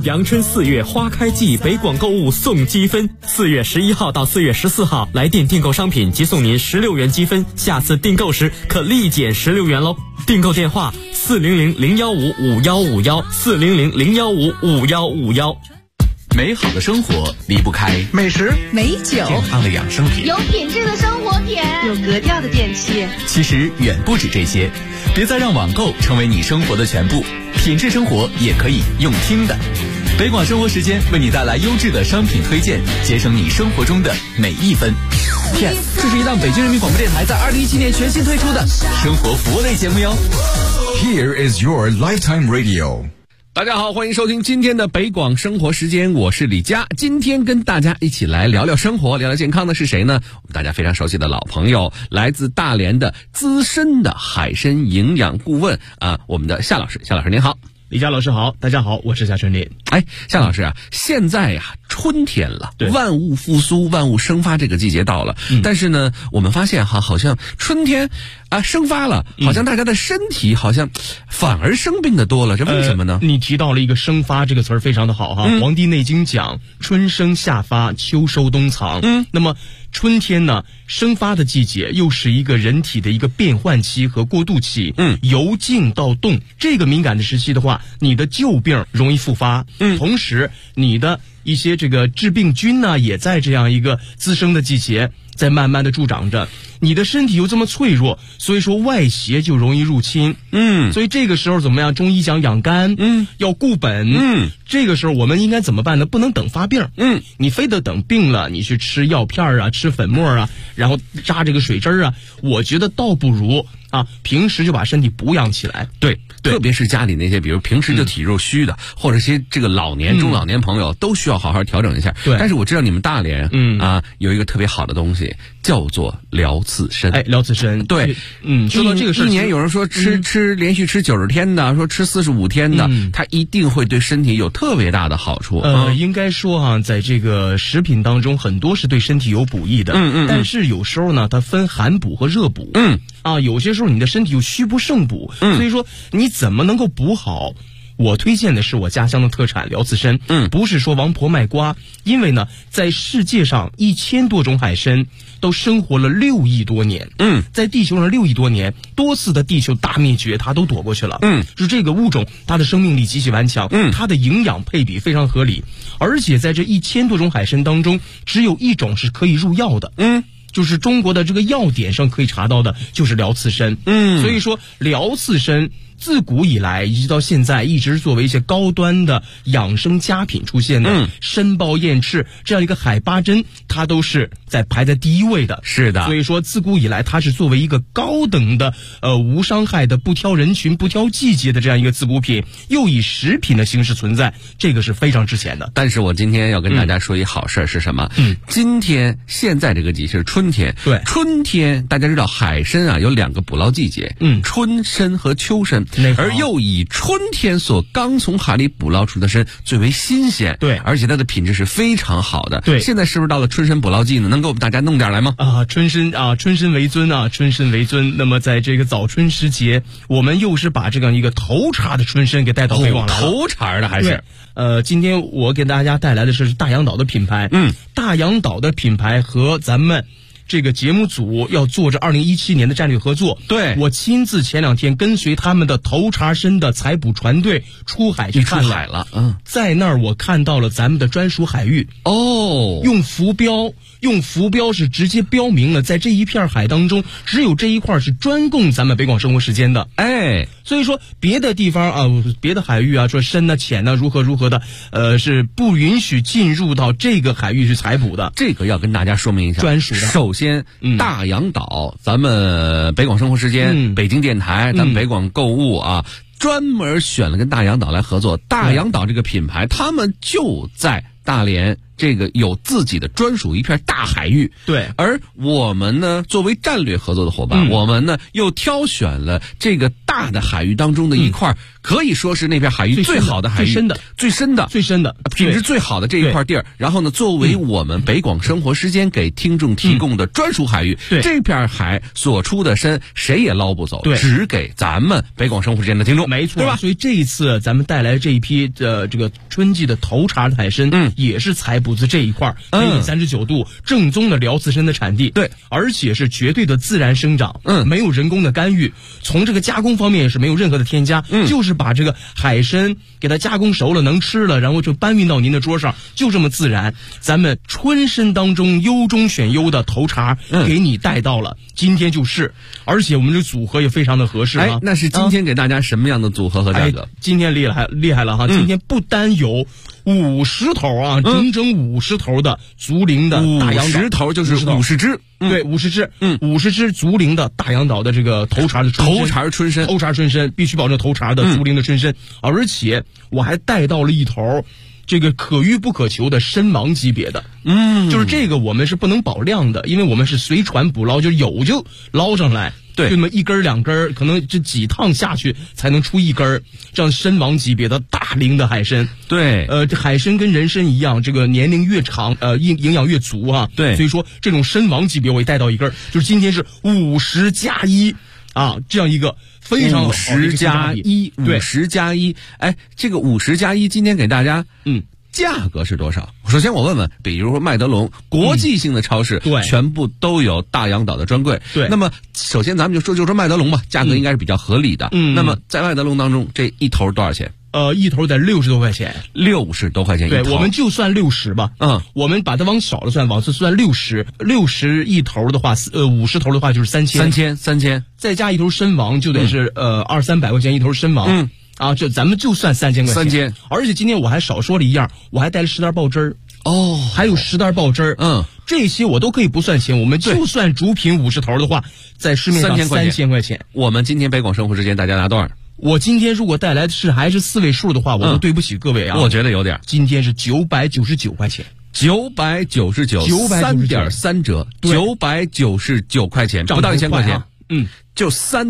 阳春4月花开季，北广购物送积分，4月11号到4月14号来电订购商品即送您16元积分，下次订购时可立减16元喽。订购电话400-015-5151，400-015-5151。 美好的生活离不开美食、 美酒、 健康的养生品， 有品质的生活品， 有格调的电器。 其实远不止这些，别再让网购成为你生活的全部，品质生活也可以用听的。北广生活时间为你带来优质的商品推荐，节省你生活中的每一分。Yes， 这是一档北京人民广播电台在2017年全新推出的生活服务类节目哟。 Here is your lifetime radio。 大家好，欢迎收听今天的北广生活时间，我是李佳。今天跟大家一起来聊聊生活，聊聊健康的是谁呢？我们大家非常熟悉的老朋友，来自大连的资深的海参营养顾问我们的夏老师。夏老师您好。 李佳老师好，大家好，我是夏春林。 夏老师啊，现在呀春天了，万物复苏，万物生发这个季节到了。但是呢，我们发现好像春天生发了，好像大家的身体好像反而生病的多了，这为什么呢？ 你提到了一个生发这个词儿非常的好哈。黄帝内经讲春生夏发，秋收冬藏。那么春天呢，生发的季节又是一个人体的一个变换期和过渡期。由静到动，这个敏感的时期的话，你的旧病容易复发。同时你的一些这个致病菌呢，也在这样一个滋生的季节在慢慢的助长着。你的身体又这么脆弱，所以说外邪就容易入侵。所以这个时候怎么样？中医讲养肝，要固本。这个时候我们应该怎么办呢？不能等发病。你非得等病了，你去吃药片啊，吃粉末啊，然后扎这个水针啊，我觉得倒不如平时就把身体补养起来。 对，特别是家里那些比如平时就体弱虚的，或者些这个老年中老年朋友都需要好好调整一下。但是我知道你们大连有一个特别好的东西叫做疗刺参。 疗刺参。对，说到这个事， 一年有人说吃连续吃90天的，说吃45天的，它一定会对身体有特别大的好处。 应该说在这个食品当中很多是对身体有补益的。但是有时候呢，它分寒补和热补。有些时候你的身体又虚不胜补。所以说你怎么能够补好？我推荐的是我家乡的特产疗刺参。不是说王婆卖瓜，因为呢，在世界上1000多种海参都生活了6亿多年。在地球上6亿多年，多次的地球大灭绝，它都躲过去了。就这个物种，它的生命力极其顽强，它的营养配比非常合理，而且在这1000多种海参当中，只有一种是可以入药的。就是中国的这个药典上可以查到的，就是疗刺参。所以说疗刺参自古以来一直到现在，一直作为一些高端的养生佳品出现的。参鲍燕翅这样一个海八珍，它都是排在第一位的。 是的， 所以说自古以来，它是作为一个高等的无伤害的、不挑人群、不挑季节的这样一个滋补品，又以食品的形式存在，这个是非常值钱的。 但是我今天要跟大家说一好事是什么？今天现在这个季节是春天。 对， 春天大家知道海参有2个捕捞季节，春参和秋参。而又以春天所刚从海里捕捞出的参最为新鲜。对，而且它的品质是非常好的。对，现在是不是到了春参捕捞季呢？能给我们大家弄点来吗？ 春参为尊春参为尊。那么在这个早春时节，我们又是把这样一个头茬的春参给带到北广来了。 头茬的还是？ 今天我给大家带来的是大洋岛的品牌。大洋岛的品牌和咱们这个节目组要做着2017年的战略合作。对，我亲自前2天跟随他们的头茬参的采捕船队出海去看了。在那儿我看到了咱们的专属海域。用浮标是直接标明了，在这一片海当中，只有这一块是专供咱们北广生活时间的。所以说别的地方别的海域说深浅如何的，是不允许进入到这个海域去采捕的。 这个要跟大家说明一下， 专属的。 首先，大洋岛，咱们北广生活时间、北京电台，咱们北广购物专门选了跟大洋岛来合作。大洋岛这个品牌，他们就在大连这个有自己的专属一片大海域。 对， 而我们呢，作为战略合作的伙伴，我们呢又挑选了这个大的海域当中的一块，可以说是那片海域最好的海域，最深的品质最好的这一块地儿。然后呢，作为我们北广生活时间给听众提供的专属海域，这片海所出的参谁也捞不走，只给咱们北广生活时间的听众， 没错， 对吧？ 所以这一次咱们带来这一批这个春季的头茬的海参，也是采捕自这一块北纬39度正宗的辽刺参的产地， 对， 而且是绝对的自然生长，没有人工的干预，从这个加工方面也是没有任何的添加，就是把这个海参给它加工熟了能吃了，然后就搬运到您的桌上，就这么自然。咱们春参当中优中选优的头茬给你带到了，今天就是，而且我们这组合也非常的合适啊。 那是今天给大家什么样的组合和价格？ 今天厉害了哈！今天不单有50头啊，整整50头的竹林的大洋岛 ，50头就是50只， 对，50只，50只竹林的大洋岛的这个头茬的头茬春参， 必须保证头茬的竹林的春参，而且我还带到了一头这个可遇不可求的参王级别的，就是这个我们是不能保量的，因为我们是随船捕捞，就有就捞上来。对，就那么一根两根，可能这几趟下去才能出一根，这样参王级别的大龄的海参。 对， 这海参跟人参一样，这个年龄越长，营养越足啊。 对， 所以说这种参王级别我也带到一根，就是今天是50+1啊，这样一个非常好的 50+1，哎，这个50+1今天给大家，价格是多少？首先我问问，比如说麦德龙国际性的超市， 对， 全部都有大洋岛的专柜。 对， 那么首先咱们就说麦德龙吧，价格应该是比较合理的。那么在麦德龙当中，这一头多少钱？ 一头得60多块钱 ，60多块钱一头。 对，我们就算60吧。我们把它往少了算，往这算60一头的话，50头的话就是3000，再加一头参王就得是200-300块钱一头参王。这咱们就算3000块钱。而且今天我还少说了一样，我还带了10袋爆汁儿。还有10袋爆汁儿。这些我都可以不算钱，我们就算主品50头的话，在市面上3000块钱。 我们今天北广生活时间大家拿多少？ 我今天如果带来的还是4位数的话，我都对不起各位啊。 我觉得有点。 今天是999块钱 ，999，3.3折，999块钱，不到1000块钱。就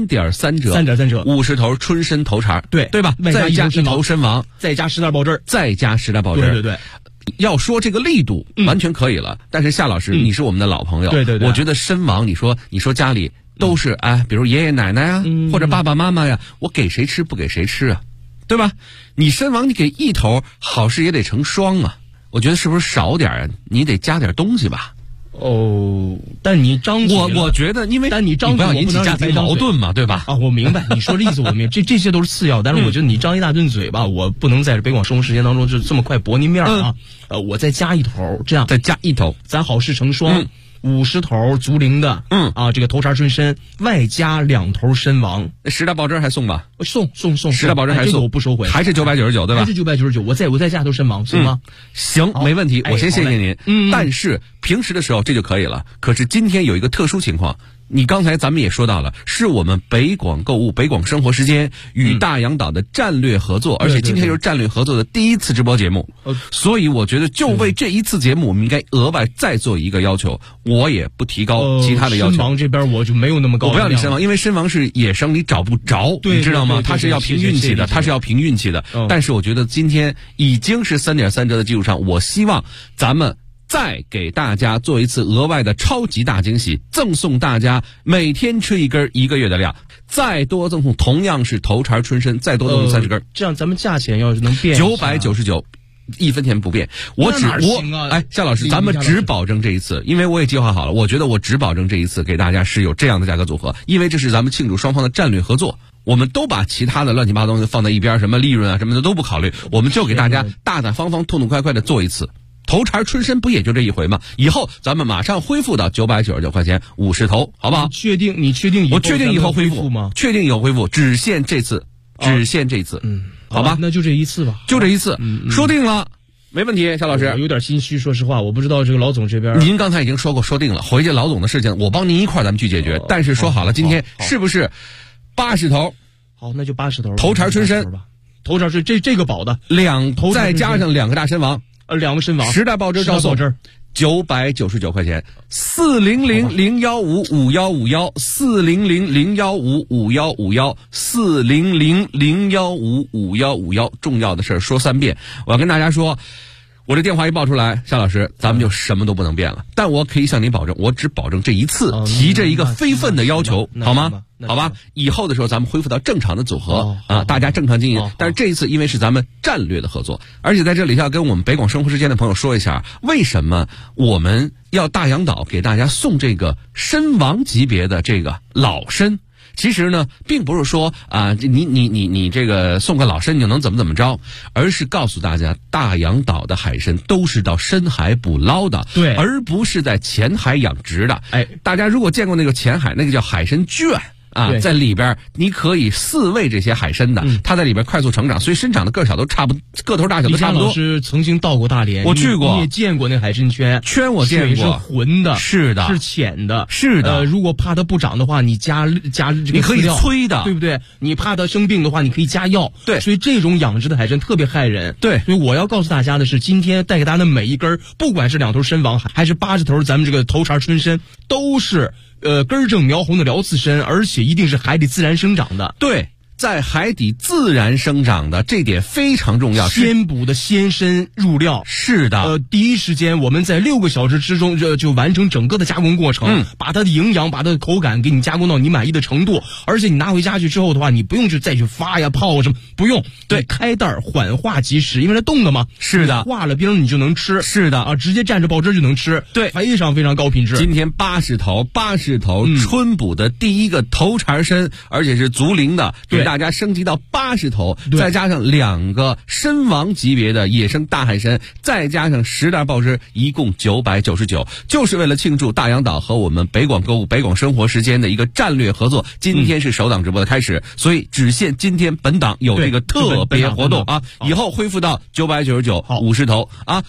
3.3折，50头春参头茬，对吧？再加一头参王， 再加10袋爆汁儿， 对。要说这个力度完全可以了，但是夏老师，你是我们的老朋友， 对， 我觉得参王，你说家里都是比如爷爷奶奶啊，或者爸爸妈妈呀，我给谁吃不给谁吃啊，对吧？你参王你给一头，好事也得成双啊，我觉得是不是少点啊？你得加点东西吧。 但你张嘴， 我觉得，但你张嘴不要引起家庭矛盾嘛，对吧？ 我明白你说的意思，我明白，这些都是次要，但是我觉得你张一大顿嘴吧，我不能在北广生活时间当中就这么快驳您面啊。我再加一头，这样再加一头， 咱好事成双。50头竹林的，这个头茬春参，外加2头参王 ，10袋爆汁还送吧？ 送 10袋爆汁还送， 我不收回， 还是999，对吧？ 还是999，我再加头参王，行吗？ 行，没问题，我先谢谢您。但是平时的时候这就可以了，可是今天有一个特殊情况。你刚才咱们也说到了，是我们北广购物、北广生活时间与大洋岛的战略合作，而且今天就是战略合作的第一次直播节目，所以我觉得就为这一次节目，我们应该额外再做一个要求，我也不提高其他的要求。 参王这边我就没有那么高， 我不要你参王，因为参王是野生，你找不着，你知道吗？它是要凭运气的，但是我觉得今天已经是3.3折的基础上，我希望咱们再给大家做一次额外的超级大惊喜，赠送大家每天吃一根1个月的量，再多赠送同样是头茬春参，再多赠送30根。 这样咱们价钱要是能变 ，999，一分钱不变。夏老师，咱们只保证这一次，因为我也计划好了，我觉得我只保证这一次给大家是有这样的价格组合，因为这是咱们庆祝双方的战略合作。我们都把其他的乱七八糟东西放在一边，什么利润啊什么的都不考虑，我们就给大家大大方方、痛痛快快的做一次。头茬春参不也就这一回吗？以后咱们马上恢复到999块钱50头，好不好？ 你确定我确定以后恢复吗？ 确定以后恢复，只限这次。好吧， 那就这一次吧， 说定了，没问题。夏老师， 我有点心虚，说实话，我不知道这个老总这边。 您刚才已经说定了，回去老总的事情我帮您一块咱们去解决。但是说好了，今天是不是80头？ 好，那就80头。 头茬春参吧，头茬是这个保的 2头，再加上2个大参王。 2个身王 10袋爆汁照送999块钱，400-015-5151，400-015-5151，400-015-5151。重要的事说3遍，我要跟大家说。我这电话一报出来，夏老师，咱们就什么都不能变了。但我可以向您保证，我只保证这一次提这一个非分的要求，好吗？好吧，以后的时候咱们恢复到正常的组合啊，大家正常经营。但是这一次因为是咱们战略的合作，而且在这里要跟我们北广生活时间的朋友说一下，为什么我们要大洋岛给大家送这个身王级别的这个老参。其实呢，并不是说你这个送个老参你就能怎么着，而是告诉大家，大洋岛的海参都是到深海捕捞的， 对， 而不是在浅海养殖的。大家如果见过那个浅海，那个叫海参圈。在里边你可以饲喂这些海参的，它在里边快速成长，所以生长的个头大小都差不多。 老师曾经到过大连， 我去过， 你也见过那海参圈， 我见过， 水是浑的， 是的， 是浅的， 是的。 如果怕它不长的话，你加这个你可以催的， 对不对？你怕它生病的话，你可以加药。 对， 所以这种养殖的海参特别害人。 对， 所以我要告诉大家的是，今天带给大家的每一根，不管是2头参王还是80头咱们这个头茬春参，都是根正苗红的辽刺参，而且一定是海底自然生长的。 对，在海底自然生长的，这点非常重要。 鲜捕的鲜参入料， 是的。 第一时间我们在6个小时之中就完成整个的加工过程，把它的营养、把它的口感给你加工到你满意的程度。而且你拿回家去之后的话，你不用再去发呀、泡什么，不用。对，开袋缓化即食，因为它冻的嘛。 是的， 化了冰你就能吃。 是的啊，直接蘸着爆汁就能吃。 对， 非常非常高品质。 今天80头春捕的第一个头茬参，而且是足龄的，给大家升级到80头，再加上2个参王级别的野生大海参，再加上10袋爆汁，一共999，就是为了庆祝大洋岛和我们北广购物、北广生活时间的一个战略合作。今天是首档直播的开始，所以只限今天本档有这个特别活动啊，以后恢复到999，50头啊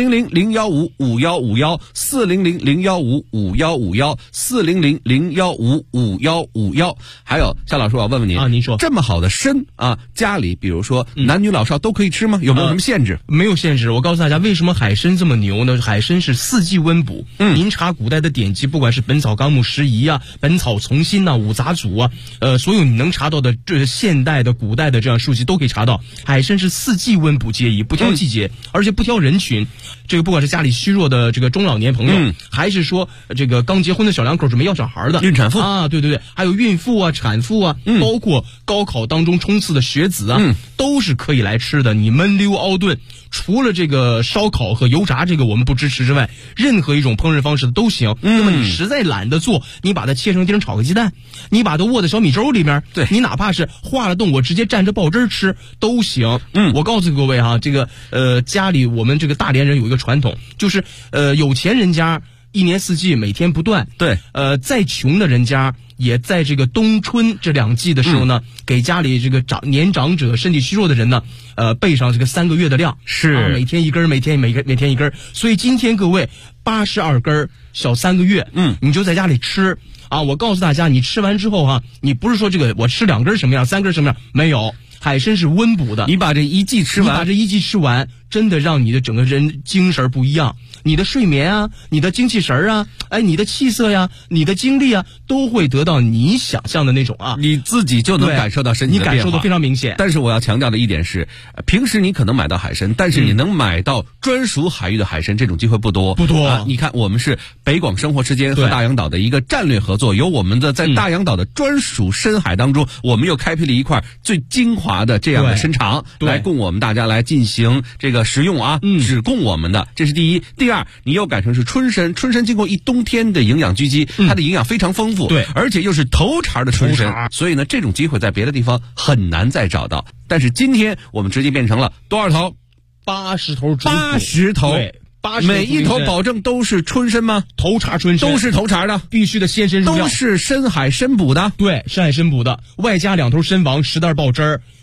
，400-015-5151，400-015-5151，400-015-5151。还有夏老师，我要问问您啊，您说这么好的参啊，家里比如说男女老少都可以吃吗？有没有什么限制？ 没有限制。我告诉大家，为什么海参这么牛呢？海参是4季温补。您查古代的典籍，不管是《本草纲目拾遗》啊、《本草从新》啊、五杂组啊，所有你能查到的这现代的、古代的这样书籍都可以查到。海参是4季温补皆宜，不挑季节，而且不挑人群。这个不管是家里虚弱的这个中老年朋友，还是说这个刚结婚的小两口准备要小孩的孕产妇啊，对，还有孕妇啊、产妇啊，包括高考当中冲刺的学子啊，都是可以来吃的。你焖溜熬炖，除了这个烧烤和油炸这个我们不支持之外，任何一种烹饪方式都行。那么你实在懒得做，你把它切成丁炒个鸡蛋，你把它卧在小米粥里面， 对， 你哪怕是化了冻，我直接蘸着爆汁吃都行。我告诉各位哈，这个家里我们这个大连人有一个传统，就是有钱人家1年4季每天不断， 对， 再穷的人家也在这个冬春这2季的时候呢，给家里这个年长者、身体虚弱的人呢，备上这个3个月的量， 是每天一根，每天一根。所以今天各位82根小3个月，你就在家里吃啊！我告诉大家，你吃完之后哈，你不是说这个我吃2根什么样，3根什么样，没有。海参是温补的， 你把这1季吃完，真的让你的整个人精神不一样，你的睡眠啊，你的精气神啊，你的气色呀，你的精力啊，都会得到你想象的那种啊，你自己就能感受到身体的变化， 你感受的非常明显。 但是我要强调的一点是，平时你可能买到海参，但是你能买到专属海域的海参，这种机会不多。你看，我们是北广生活时间和大洋岛的一个战略合作，有我们的在大洋岛的专属深海当中，我们又开辟了一块最精华的这样的参场，来供我们大家来进行这个食用啊，只供我们的，这是第一。第二，你又改成是春参经过1冬天的营养聚集，它的营养非常丰富，对，而且又是头茬的春参，所以呢，这种机会在别的地方很难再找到。但是今天我们直接变成了多少头？80头，80头。对，每一头保证都是春参吗？ 头茬春参都是头茬的， 必须的鲜参入料， 都是深海参捕的。 对，深海参捕的，外加2头参王10袋爆汁儿。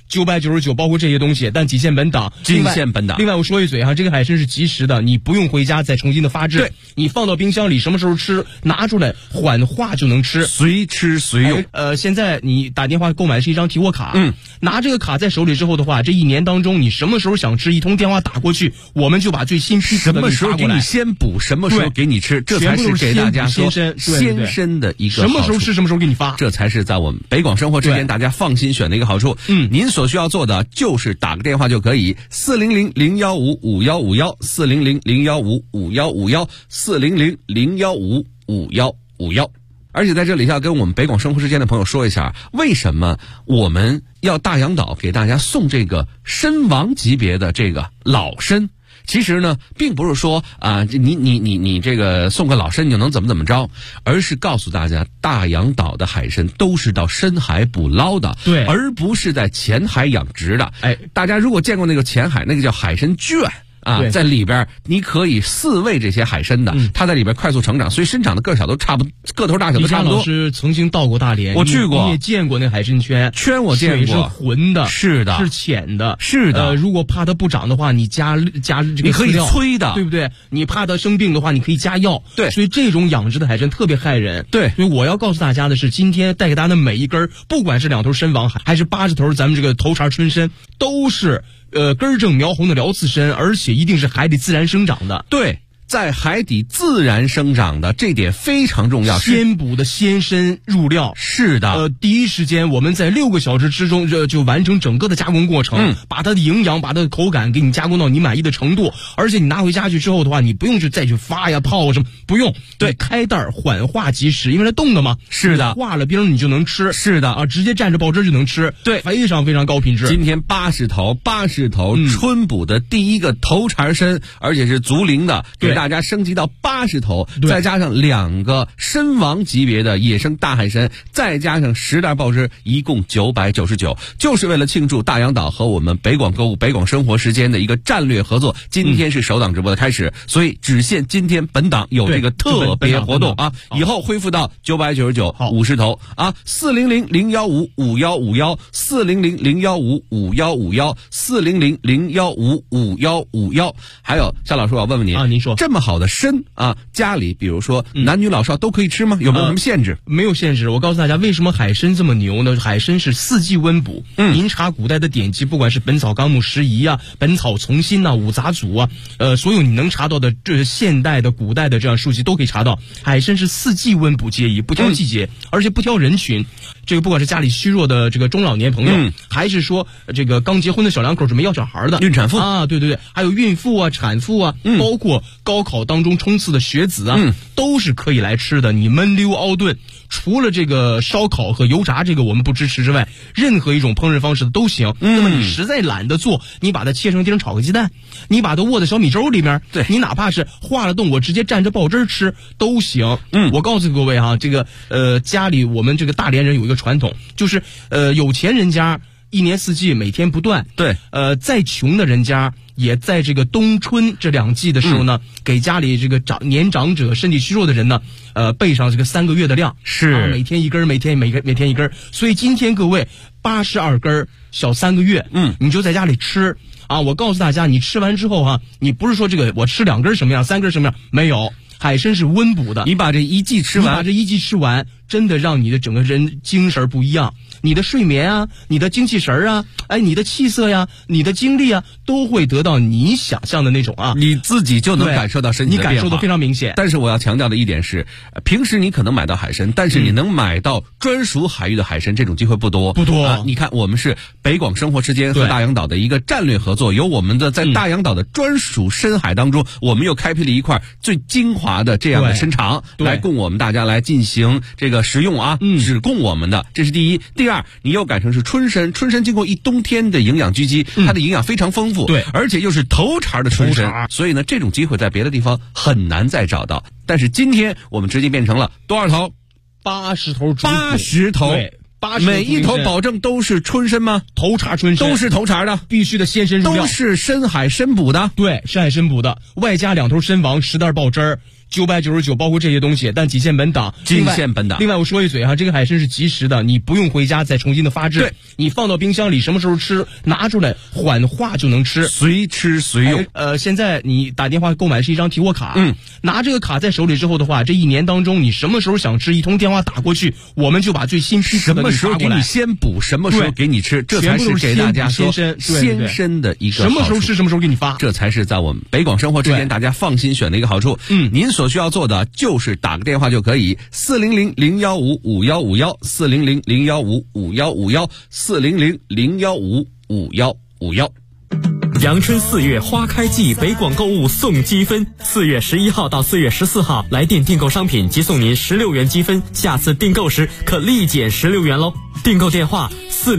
999，包括这些东西，但仅限本档。 仅限本档。 另外我说一嘴哈，这个海参是即食的，你不用回家再重新的发制。 对， 你放到冰箱里，什么时候吃拿出来缓化就能吃， 随吃随用。 现在你打电话购买是一张提货卡，拿这个卡在手里之后的话，这一年当中你什么时候想吃，一通电话打过去，我们就把最新批次的给你发过来。 什么时候给你先补，什么时候给你吃，这才是给大家说先身的一个好处。 什么时候吃什么时候给你发， 这才是在我们北广生活之间大家放心选的一个好处。您所需要做的就是打个电话就可以，400-015-5151，400-015-5151，400-015-5151。而且在这里要跟我们北广生活之间的朋友说一下，为什么我们要大洋岛给大家送这个参王级别的这个老参。其实呢，并不是说你这个送个老参你就能怎么着，而是告诉大家，大洋岛的海参都是到深海捕捞的， 对， 而不是在浅海养殖的。大家如果见过那个浅海，那个叫海参圈。在里边你可以饲喂这些海参的，它在里边快速成长，所以生长的个头大小都差不多。 李老师曾经到过大连， 我去过， 你也见过那海参圈我见过， 水是浑的， 是的， 是浅的， 是的。 如果怕它不长的话，你加这个你可以催的， 对不对？你怕它生病的话，你可以加药。 对， 所以这种养殖的海参特别害人。 对， 所以我要告诉大家的是，今天带给大家的每一根，不管是2头参王还是80头咱们这个头茬春参，都是根正苗红的辽刺参，而且一定是海底自然生长的。 对，在海底自然生长的，这点非常重要。 鲜捕的鲜参入料， 是的。 第一时间我们在6个小时之中就完成整个的加工过程，把它的营养、把它的口感给你加工到你满意的程度。而且你拿回家去之后的话，你不用再去发呀、泡什么，不用。对，开袋缓化即食，因为它冻的嘛。 是的， 化了冰你就能吃。 是的直接蘸着爆汁就能吃。 对， 非常非常高品质。 今天80头春捕的第一个头茬参，而且是足龄的，给大家升级到80头，再加上2个参王级别的野生大海参，再加上10袋爆汁，一共999，就是为了庆祝大洋岛和我们北广购物、北广生活时间的一个战略合作。今天是首档直播的开始，所以只限今天本档有这个特别活动啊，以后恢复到999 50头啊，400-015-5151，400-015-5151，400-015-5151。还有夏老师，我要问问您啊，您说这么好的参啊，家里比如说男女老少都可以吃吗？有没有什么限制？ 没有限制。我告诉大家，为什么海参这么牛呢？海参是4季温补。您查古代的典籍，不管是《本草纲目拾遗》啊、《本草从新》啊、五杂组啊，所有你能查到的这现代的、古代的这样书籍都可以查到。海参是4季温补皆宜，不挑季节，而且不挑人群。这个不管是家里虚弱的这个中老年朋友，还是说这个刚结婚的小两口准备要小孩的孕产妇啊，对，还有孕妇啊、产妇啊，包括高考当中冲刺的学子啊，都是可以来吃的。你焖溜熬炖，除了这个烧烤和油炸这个我们不支持之外，任何一种烹饪方式的都行。那么你实在懒得做，你把它切成丁炒个鸡蛋，你把它卧在小米粥里面， 对， 你哪怕是化了冻，我直接蘸着爆汁吃都行。我告诉各位哈，这个家里我们这个大连人有一个传统，就是有钱人家一年四季每天不断， 对， 再穷的人家也在这个冬春这2季的时候呢，给家里这个年长者、身体虚弱的人呢，备上这个3个月的量， 是每天1根，每天1根。所以今天各位82根，小3个月，你就在家里吃啊！我告诉大家，你吃完之后哈，你不是说这个我吃2根什么样，3根什么样，没有。海参是温补的， 你把这1季吃完，真的让你的整个人精神不一样，你的睡眠啊，你的精气神啊，你的气色呀，你的精力啊，都会得到你想象的那种啊， 你自己就能感受到身体的变化， 你感受的非常明显。 但是我要强调的一点是，平时你可能买到海参，但是你能买到专属海域的海参，这种机会不多。你看，我们是北广生活之间和大洋岛的一个战略合作，有我们的在大洋岛的专属深海当中，我们又开辟了一块最精华的这样的参场，来供我们大家来进行这个食用啊，只供我们的，这是第一。第二，你又改成是春参，春参经过1冬天的营养聚集，它的营养非常丰富， 对， 而且又是头茬的春参，所以呢，这种机会在别的地方很难再找到。但是今天我们直接变成了多少头 ？80头 ，80头。每一头保证都是春参吗？ 头茬春参都是头茬的， 必须的鲜参入料， 都是深海参捕的。 对，深海参捕的，外加2头参王10袋爆汁儿 999，包括这些东西，但仅限本档。另外我说一嘴哈，这个海参是即食的，你不用回家再重新的发制。 对， 你放到冰箱里，什么时候吃拿出来缓化就能吃， 随吃随用。 现在你打电话购买是一张提货卡，拿这个卡在手里之后的话，这一年当中你什么时候想吃，一通电话打过去，我们就把最新批次的给你发过来。 什么时候给你先补，什么时候给你吃，这才是给大家说先身的一个好处。 什么时候吃什么时候给你发， 这才是在我们北广生活之间大家放心选的一个好处。您所需要做的就是打个电话就可以，400-015-5151，400-015-5151，400-015-5151。 阳春4月花开季，北广购物送积分，4月11号到4月14号来电订购商品即送您16元积分，下次订购时可立减16元喽。订购电话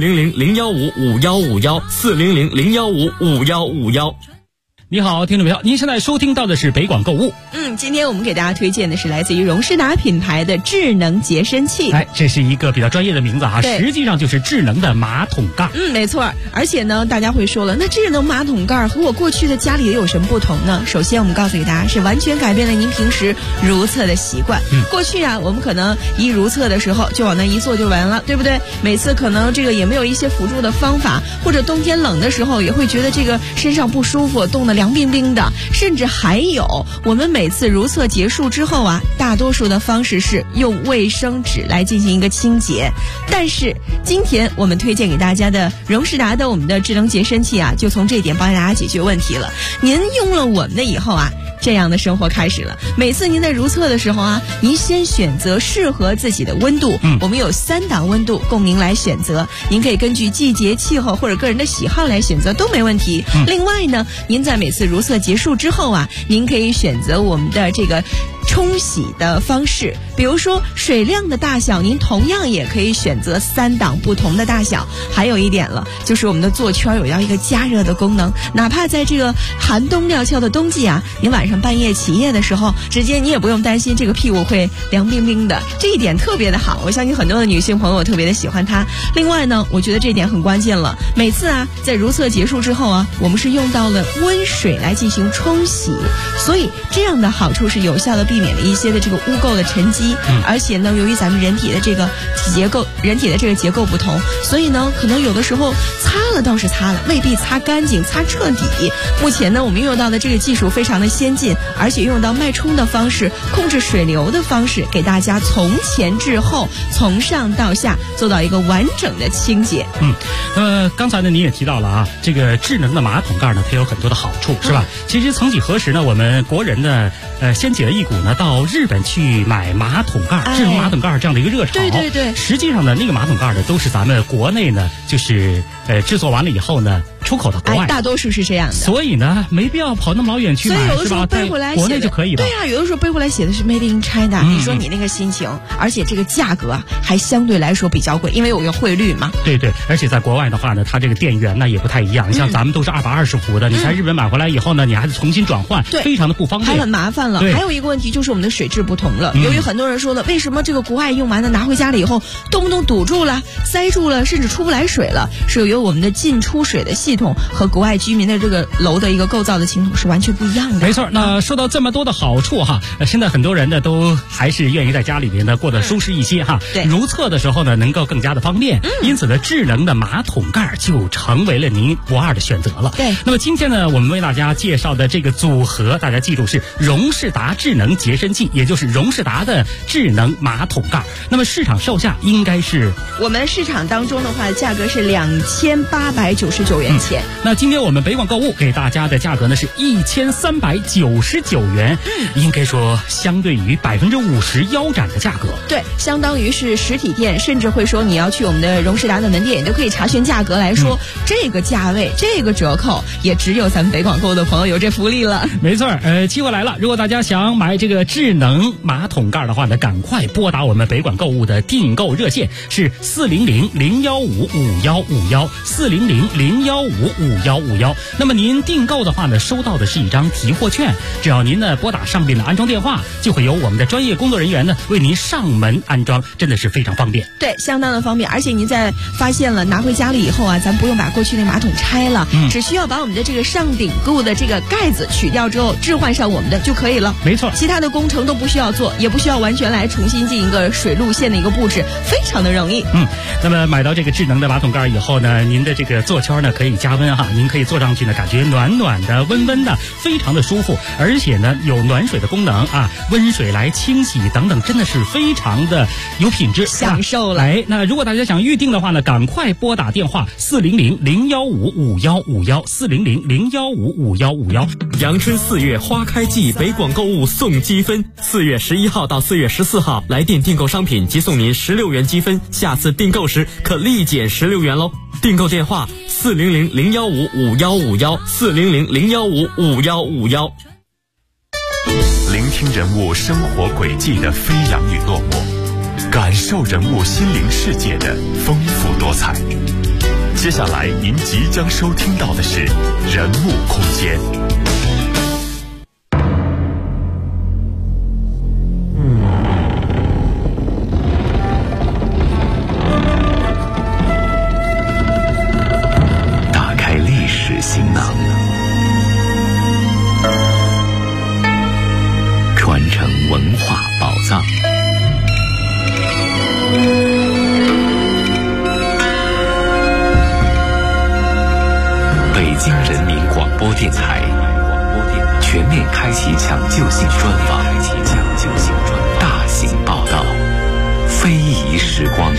400-015-5151，400-015-5151。 你好，听众朋友，您现在收听到的是北广购物。 今天我们给大家推荐的是来自于荣仕达品牌的智能洁身器。 这是一个比较专业的名字哈，实际上就是智能的马桶盖。 没错，而且呢，大家会说了，那智能马桶盖和我过去的家里也有什么不同呢？首先，我们告诉给大家，是完全改变了您平时如厕的习惯。过去啊，我们可能一如厕的时候就往那一坐就完了，对不对？每次可能这个也没有一些辅助的方法，或者冬天冷的时候也会觉得这个身上不舒服，冻得凉冰冰的，甚至还有我们每次如厕结束之后啊，大多数的方式是用卫生纸来进行一个清洁。但是今天我们推荐给大家的荣仕达的我们的智能洁身器啊，就从这点帮大家解决问题了。您用了我们的以后啊，这样的生活开始了。每次您在如厕的时候啊，您先选择适合自己的温度。我们有3档温度供您来选择，您可以根据季节、气候或者个人的喜好来选择，都没问题。另外呢，您在每次如厕结束之后啊，您可以选择我们的这个冲洗的方式，比如说水量的大小，您同样也可以选择3档不同的大小。还有一点了，就是我们的座圈有一个加热的功能，哪怕在这个寒冬料峭的冬季啊，您晚上半夜起夜的时候，直接你也不用担心这个屁股会凉冰冰的，这一点特别的好。我相信很多的女性朋友特别的喜欢它。另外呢，我觉得这点很关键了，每次啊在如厕结束之后啊，我们是用到了温水来进行冲洗，所以这样的好处是有效的避免了一些的这个污垢的沉积。而且呢，由于咱们人体的这个结构不同，所以呢，可能有的时候擦了倒是擦了，未必擦干净、擦彻底。目前呢，我们用到的这个技术非常的先进，而且用到脉冲的方式、控制水流的方式，给大家从前至后、从上到下做到一个完整的清洁。 刚才呢您也提到了啊，这个智能的马桶盖呢，它有很多的好处，是吧？其实曾几何时呢，我们国人呢，掀起了一股呢到日本去买马桶盖、智能马桶盖这样的一个热潮。 对。 实际上呢，那个马桶盖呢，都是咱们国内呢，就是制作完了以后呢，出口到国外。 大多数是这样的。 所以呢，没必要跑那么老远去买， 所以有的时候背回来国内就可以了。 对啊，有的时候背回来写的是 Made in China，你说你那个心情，而且这个价格啊还相对来说比较贵，因为有个汇率嘛。 对，而且在国外的话呢，它这个电源呢也不太一样，像咱们都是220伏的，你在日本买回来以后呢，你还得重新转换，非常的不方便， 还很麻烦了。还有一个问题就是我们的水质不同了。由于很多人说了，为什么这个国外用完的拿回家了以后，动不动堵住了、塞住了，甚至出不来水了？是由于我们的进出水的系统和国外居民的这个楼的一个构造的情况是完全不一样的。 没错，那说到这么多的好处哈，现在很多人呢都还是愿意在家里面呢过得舒适一些哈。如厕的时候呢能够更加的方便，因此呢智能的马桶盖就成为了您不二的选择了。那么今天呢我们为大家介绍的这个组合，大家记住是荣仕达智能洁身器，也就是荣仕达的智能马桶盖。那么市场售价应该是我们市场当中的话，价格是2899元钱。 那今天我们北广购物给大家的价格呢是1399元，应该说相对于50%腰斩的价格。 对，相当于是实体店，甚至会说你要去我们的荣仕达的门店，你都可以查询价格来说，这个价位、这个折扣，也只有咱们北广购的朋友有这福利了。 没错，机会来了，如果大家想买这个智能马桶盖的话呢，赶快拨打我们北广购物的订购热线，是400-015-5151，400-015-5151。 0155151。那么您订购的话呢，收到的是一张提货券，只要您呢拨打上面的安装电话，就会有我们的专业工作人员呢为您上门安装，真的是非常方便。 对，相当的方便，而且您在发现了拿回家里以后啊，咱不用把过去那马桶拆了，只需要把我们的这个上顶固的这个盖子取掉之后，置换上我们的就可以了。 没错， 其他的工程都不需要做，也不需要完全来重新进一个水路线的一个布置，非常的容易。 那么买到这个智能的马桶盖以后呢，您的这个座圈呢可以加温哈，您可以坐上去呢，感觉暖暖的、温温的，非常的舒服，而且呢有暖水的功能啊，温水来清洗等等，真的是非常的有品质， 享受了。 那如果大家想预定的话呢，赶快拨打电话400-015-5151，400-015-5151。 阳春4月花开季，北广购物送积分，4月11号到4月14号来电订购商品即送您16元积分，下次订购时可立减16元喽。订购电话400-015-5151，400-015-5151。 聆听人物生活轨迹的飞扬与落寞，感受人物心灵世界的丰富多彩。接下来您即将收听到的是人物空间。 打开历史行囊，传承文化宝藏。北京人民广播电台全面开启抢救性专访，大型报道，非遗时光。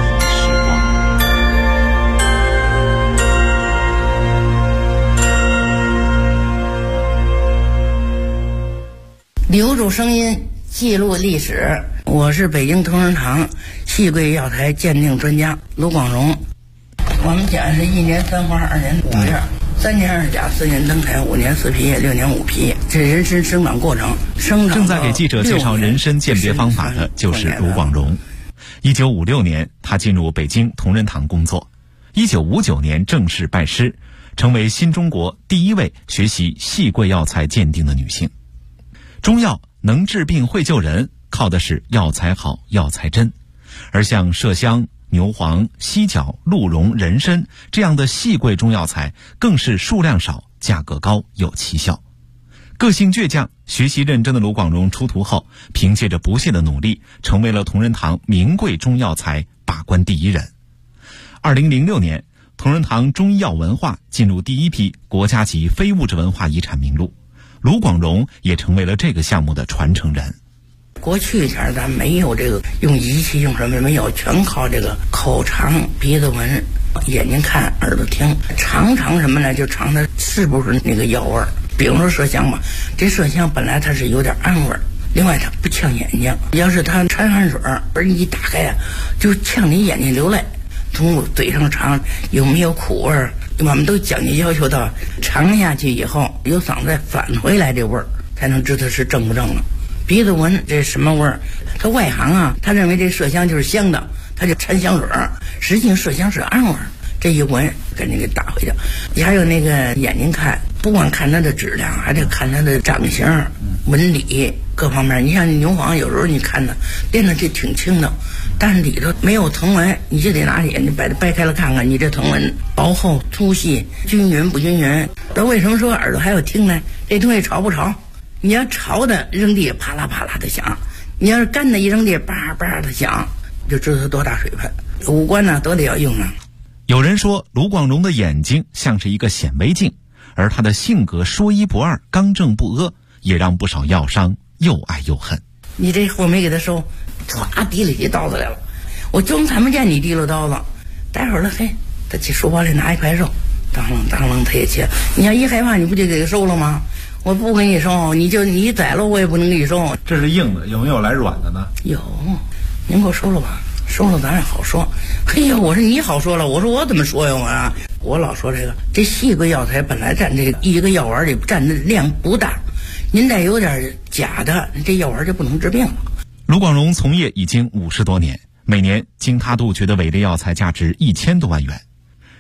留住声音，记录历史。我是北京同仁堂细桂药材鉴定专家卢广荣。我们讲是1年3花2年5叶，3年2甲4年登台5年4皮6年5皮，这人参生长过程。 正在给记者介绍人参鉴别方法的就是卢广荣。1956年，他进入北京同仁堂工作。1959年正式拜师，成为新中国第一位学习细桂药材鉴定的女性。中药能治病会救人，靠的是药材好、药材真。而像麝香、牛黄、犀角、鹿茸、人参这样的细桂中药材，更是数量少、价格高、有奇效。个性倔强、学习认真的卢广荣出徒后，凭借着不懈的努力，成为了同仁堂名贵中药材把关第一人。2006年，同仁堂中医药文化进入第一批国家级非物质文化遗产名录，卢广荣也成为了这个项目的传承人。 过去前咱没有这个用仪器用什么没有，全靠这个口尝、鼻子闻、眼睛看、耳朵听，尝什么呢？就尝它是不是那个药味儿。比如说麝香吧，这麝香本来它是有点暗味儿，另外它不呛眼睛，要是它掺汗水而你一打开啊，就呛你眼睛流泪。从嘴上尝有没有苦味儿，我们都讲究要求到尝下去以后有嗓子再返回来这味儿，才能知道是正不正了。鼻子闻这什么味儿？他外行啊，他认为这麝香就是香的，他就掺香水儿，实际麝香是暗味儿。这一闻赶紧给打回去。还有那个眼睛看，不光看它的质量，还得看它的长形、纹理各方面。你像牛黄，有时候你看它练的这挺轻的，但是里头没有藤纹，你就得拿眼睛把它掰开了看看，你这藤纹薄厚、粗细、均匀不均匀。那为什么说耳朵还要听呢？这东西潮不潮？你要潮的扔地啪啦啪啦的响，你要是干的一扔地叭叭的响，就知道它多大水分。五官呢都得要用啊。 有人说卢广荣的眼睛像是一个显微镜，而他的性格说一不二、刚正不阿，也让不少药商又爱又恨。 你这货没给他收，唰提起刀子来了，我就看不见你提溜刀子。待会儿了，嘿，他去书包里拿一块肉，当啷他也切。你要一害怕，你不就给他收了吗？我不给你收，你宰了我也不能给你收。 这是硬的，有没有来软的呢？ 有，您给我收了吧。收了咱也好说。嘿呀，我说你好说了，我说我怎么说呀？我老说这细桂药材本来占这个一个药丸里占的量不大，您再有点假的，这药丸就不能治病了。 卢广荣从业已经50多年，每年经他杜绝的伪劣药材价值1000多万元。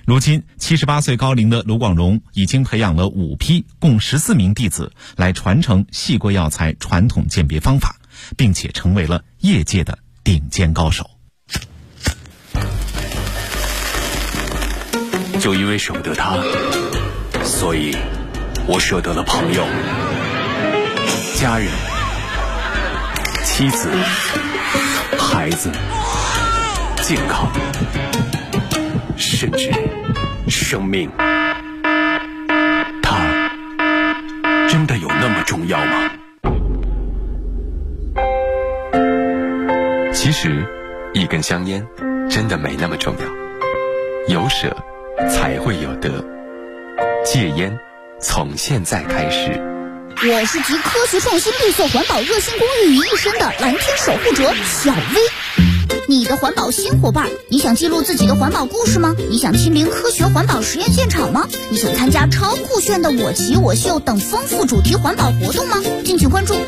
如今78岁高龄的卢广荣已经培养了5批共14名弟子来传承细锅药材传统鉴别方法，并且成为了业界的顶尖高手。 就因为舍不得他，所以我舍得了朋友、家人、妻子、孩子、健康，甚至生命。他真的有那么重要吗？其实一根香烟真的没那么重要，有舍才会有得。戒烟从现在开始。 我是集科学创新、绿色环保、热心公益于一身的蓝天守护者小薇。你的环保新伙伴，你想记录自己的环保故事吗？你想亲临科学环保实验现场吗？你想参加超酷炫的我骑我秀等丰富主题环保活动吗？敬请关注